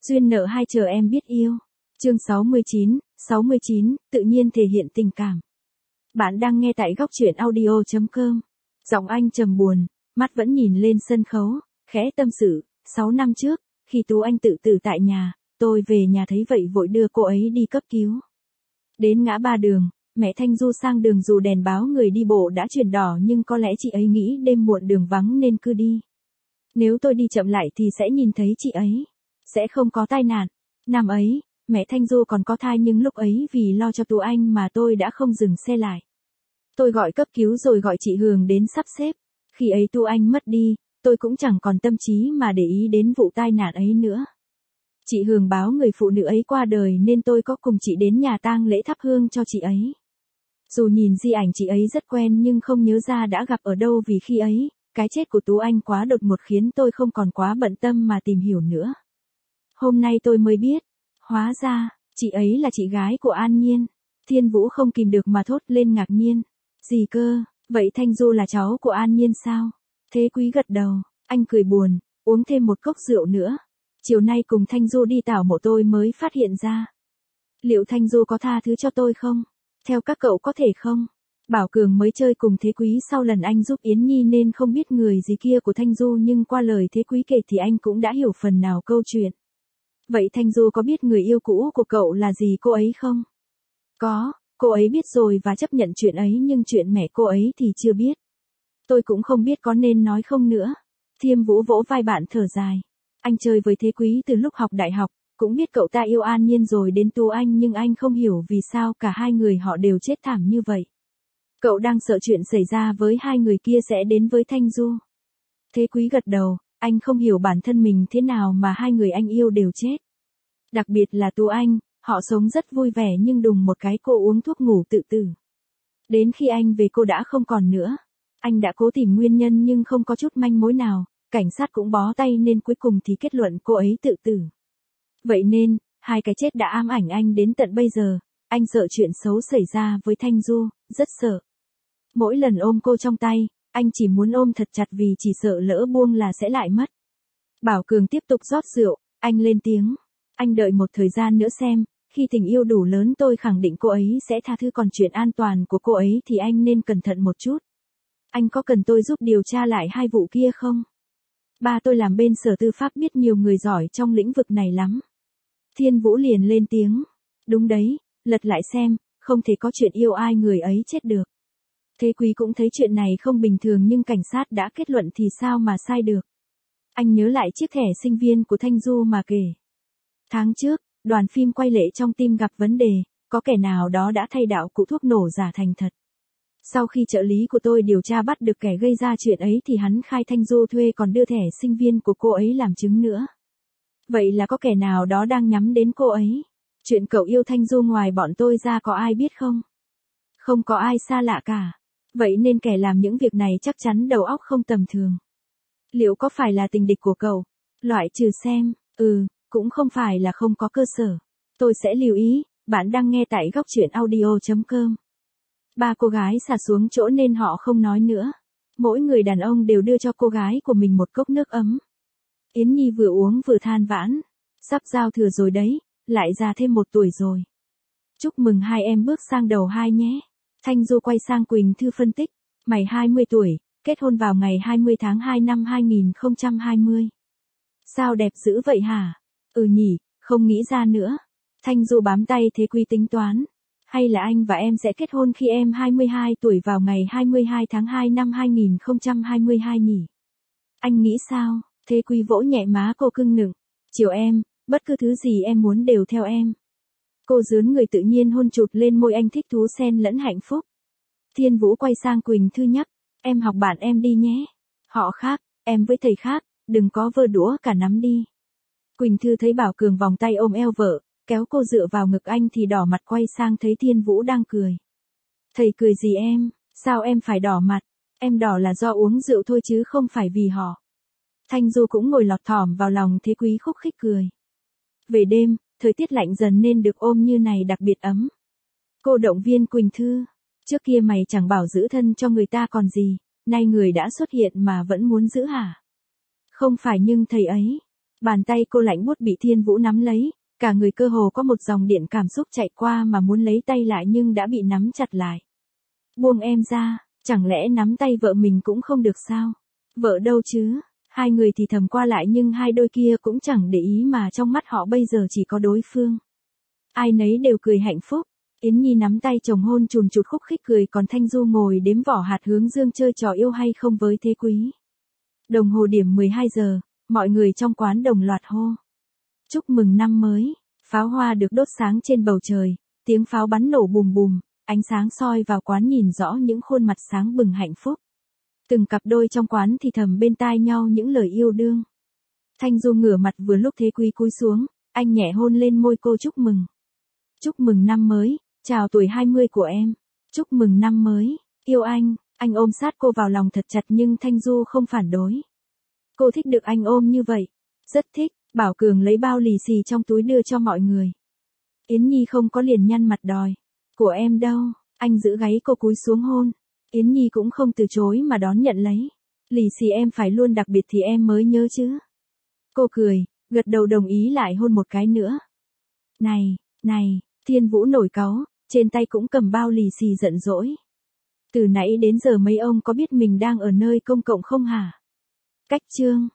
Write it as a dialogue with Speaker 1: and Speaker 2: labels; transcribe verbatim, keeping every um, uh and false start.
Speaker 1: Duyên nợ hai chờ em biết yêu. Chương sáu mươi chín, sáu mươi chín, tự nhiên thể hiện tình cảm. Bạn đang nghe tại góc truyện audio chấm com. Giọng anh trầm buồn, mắt vẫn nhìn lên sân khấu, khẽ tâm sự. Sáu năm trước, khi Tú Anh tự tử tại nhà, tôi về nhà thấy vậy vội đưa cô ấy đi cấp cứu. Đến ngã ba đường, mẹ Thanh Du sang đường dù đèn báo người đi bộ đã chuyển đỏ nhưng có lẽ chị ấy nghĩ đêm muộn đường vắng nên cứ đi. Nếu tôi đi chậm lại thì sẽ nhìn thấy chị ấy. Sẽ không có tai nạn. Năm ấy, mẹ Thanh Du còn có thai nhưng lúc ấy vì lo cho Tú Anh mà tôi đã không dừng xe lại. Tôi gọi cấp cứu rồi gọi chị Hường đến sắp xếp. Khi ấy Tú Anh mất đi, tôi cũng chẳng còn tâm trí mà để ý đến vụ tai nạn ấy nữa. Chị Hường báo người phụ nữ ấy qua đời nên tôi có cùng chị đến nhà tang lễ thắp hương cho chị ấy. Dù nhìn di ảnh chị ấy rất quen nhưng không nhớ ra đã gặp ở đâu vì khi ấy, cái chết của Tú Anh quá đột ngột khiến tôi không còn quá bận tâm mà tìm hiểu nữa. Hôm nay tôi mới biết, hóa ra, chị ấy là chị gái của An Nhiên. Thiên Vũ không kìm được mà thốt lên ngạc nhiên. Gì cơ, vậy Thanh Du là cháu của An Nhiên sao? Thế Quý gật đầu, anh cười buồn, uống thêm một cốc rượu nữa. Chiều nay cùng Thanh Du đi tảo mộ tôi mới phát hiện ra. Liệu Thanh Du có tha thứ cho tôi không? Theo các cậu có thể không? Bảo Cường mới chơi cùng Thế Quý sau lần anh giúp Yến Nhi nên không biết người gì kia của Thanh Du nhưng qua lời Thế Quý kể thì anh cũng đã hiểu phần nào câu chuyện. Vậy Thanh Du có biết người yêu cũ của cậu là gì cô ấy không? Có, cô ấy biết rồi và chấp nhận chuyện ấy nhưng chuyện mẹ cô ấy thì chưa biết. Tôi cũng không biết có nên nói không nữa. Thiêm Vũ vỗ vai bạn thở dài. Anh chơi với Thế Quý từ lúc học đại học, cũng biết cậu ta yêu An Nhiên rồi đến Tú Anh nhưng anh không hiểu vì sao cả hai người họ đều chết thảm như vậy. Cậu đang sợ chuyện xảy ra với hai người kia sẽ đến với Thanh Du. Thế Quý gật đầu, anh không hiểu bản thân mình thế nào mà hai người anh yêu đều chết. Đặc biệt là Tú Anh, họ sống rất vui vẻ nhưng đùng một cái cô uống thuốc ngủ tự tử. Đến khi anh về cô đã không còn nữa. Anh đã cố tìm nguyên nhân nhưng không có chút manh mối nào, cảnh sát cũng bó tay nên cuối cùng thì kết luận cô ấy tự tử. Vậy nên, hai cái chết đã ám ảnh anh đến tận bây giờ, anh sợ chuyện xấu xảy ra với Thanh Du, rất sợ. Mỗi lần ôm cô trong tay, anh chỉ muốn ôm thật chặt vì chỉ sợ lỡ buông là sẽ lại mất. Bảo Cường tiếp tục rót rượu, anh lên tiếng. Anh đợi một thời gian nữa xem, khi tình yêu đủ lớn tôi khẳng định cô ấy sẽ tha thứ còn chuyện an toàn của cô ấy thì anh nên cẩn thận một chút. Anh có cần tôi giúp điều tra lại hai vụ kia không? Ba tôi làm bên sở tư pháp biết nhiều người giỏi trong lĩnh vực này lắm. Thiên Vũ liền lên tiếng. Đúng đấy, lật lại xem, không thể có chuyện yêu ai người ấy chết được. Thế Quý cũng thấy chuyện này không bình thường nhưng cảnh sát đã kết luận thì sao mà sai được. Anh nhớ lại chiếc thẻ sinh viên của Thanh Du mà kể. Tháng trước, đoàn phim quay lễ trong team gặp vấn đề, có kẻ nào đó đã thay đạo cụ thuốc nổ giả thành thật. Sau khi trợ lý của tôi điều tra bắt được kẻ gây ra chuyện ấy thì hắn khai Thanh Du thuê còn đưa thẻ sinh viên của cô ấy làm chứng nữa. Vậy là có kẻ nào đó đang nhắm đến cô ấy. Chuyện cậu yêu Thanh Du ngoài bọn tôi ra có ai biết không? Không có ai xa lạ cả. Vậy nên kẻ làm những việc này chắc chắn đầu óc không tầm thường. Liệu có phải là tình địch của cậu? Loại trừ xem, ừ, cũng không phải là không có cơ sở. Tôi sẽ lưu ý, bạn đang nghe tại góc truyện audio chấm com. Ba cô gái xả xuống chỗ nên họ không nói nữa. Mỗi người đàn ông đều đưa cho cô gái của mình một cốc nước ấm. Yến Nhi vừa uống vừa than vãn. Sắp giao thừa rồi đấy, lại già thêm một tuổi rồi. Chúc mừng hai em bước sang đầu hai nhé. Thanh Du quay sang Quỳnh Thư phân tích. Mày hai mươi tuổi, kết hôn vào ngày hai mươi tháng hai năm hai nghìn không trăm hai mươi. Sao đẹp dữ vậy hả? Ừ nhỉ, không nghĩ ra nữa. Thanh Du bám tay Thế Quý tính toán. Hay là anh và em sẽ kết hôn khi em hai mươi hai tuổi vào ngày hai mươi hai tháng hai năm hai nghìn không trăm hai mươi hai nhỉ? Anh nghĩ sao? Thế Quý vỗ nhẹ má cô cưng nựng. Chiều em, bất cứ thứ gì em muốn đều theo em. Cô dướn người tự nhiên hôn chụt lên môi anh thích thú xen lẫn hạnh phúc. Thiên Vũ quay sang Quỳnh Thư nhắc. Em học bạn em đi nhé. Họ khác, em với thầy khác, đừng có vơ đũa cả nắm đi. Quỳnh Thư thấy Bảo Cường vòng tay ôm eo vợ, kéo cô dựa vào ngực anh thì đỏ mặt quay sang thấy Thiên Vũ đang cười. Thầy cười gì em, sao em phải đỏ mặt, em đỏ là do uống rượu thôi chứ không phải vì họ. Thanh Du cũng ngồi lọt thỏm vào lòng Thế Quý khúc khích cười. Về đêm, thời tiết lạnh dần nên được ôm như này đặc biệt ấm. Cô động viên Quỳnh Thư, trước kia mày chẳng bảo giữ thân cho người ta còn gì, nay người đã xuất hiện mà vẫn muốn giữ hả? Không phải nhưng thầy ấy, Bàn tay cô lạnh buốt bị Thiên Vũ nắm lấy, cả người cơ hồ có một dòng điện cảm xúc chạy qua mà muốn lấy tay lại nhưng đã bị nắm chặt lại. Buông em ra, chẳng lẽ nắm tay vợ mình cũng không được sao? Vợ đâu chứ? Hai người thì thầm qua lại nhưng hai đôi kia cũng chẳng để ý mà trong mắt họ bây giờ chỉ có đối phương. Ai nấy đều cười hạnh phúc. Yến Nhi nắm tay chồng hôn chùn chụt khúc khích cười, còn Thanh Du ngồi đếm vỏ hạt hướng dương chơi trò yêu hay không với Thế Quý. Đồng hồ điểm mười hai giờ, mọi người trong quán đồng loạt hô. Chúc mừng năm mới, pháo hoa được đốt sáng trên bầu trời, tiếng pháo bắn nổ bùm bùm, ánh sáng soi vào quán nhìn rõ những khuôn mặt sáng bừng hạnh phúc. Từng cặp đôi trong quán thì thầm bên tai nhau những lời yêu đương. Thanh Du ngửa mặt vừa lúc Thế Quý cúi xuống, anh nhẹ hôn lên môi cô chúc mừng. Chúc mừng năm mới, chào tuổi hai mươi của em. Chúc mừng năm mới, yêu anh. Anh ôm sát cô vào lòng thật chặt nhưng Thanh Du không phản đối. Cô thích được anh ôm như vậy. Rất thích. Bảo Cường lấy bao lì xì trong túi đưa cho mọi người. Yến Nhi không có liền nhăn mặt đòi. Của em đâu? Anh giữ gáy cô cúi xuống hôn. Yến Nhi cũng không từ chối mà đón nhận lấy. Lì xì em phải luôn đặc biệt thì em mới nhớ chứ. Cô cười, gật đầu đồng ý lại hôn một cái nữa. Này, này, Thiên Vũ nổi cáu, trên tay cũng cầm bao lì xì giận dỗi. Từ nãy đến giờ mấy ông có biết mình đang ở nơi công cộng không hả? Cách chương.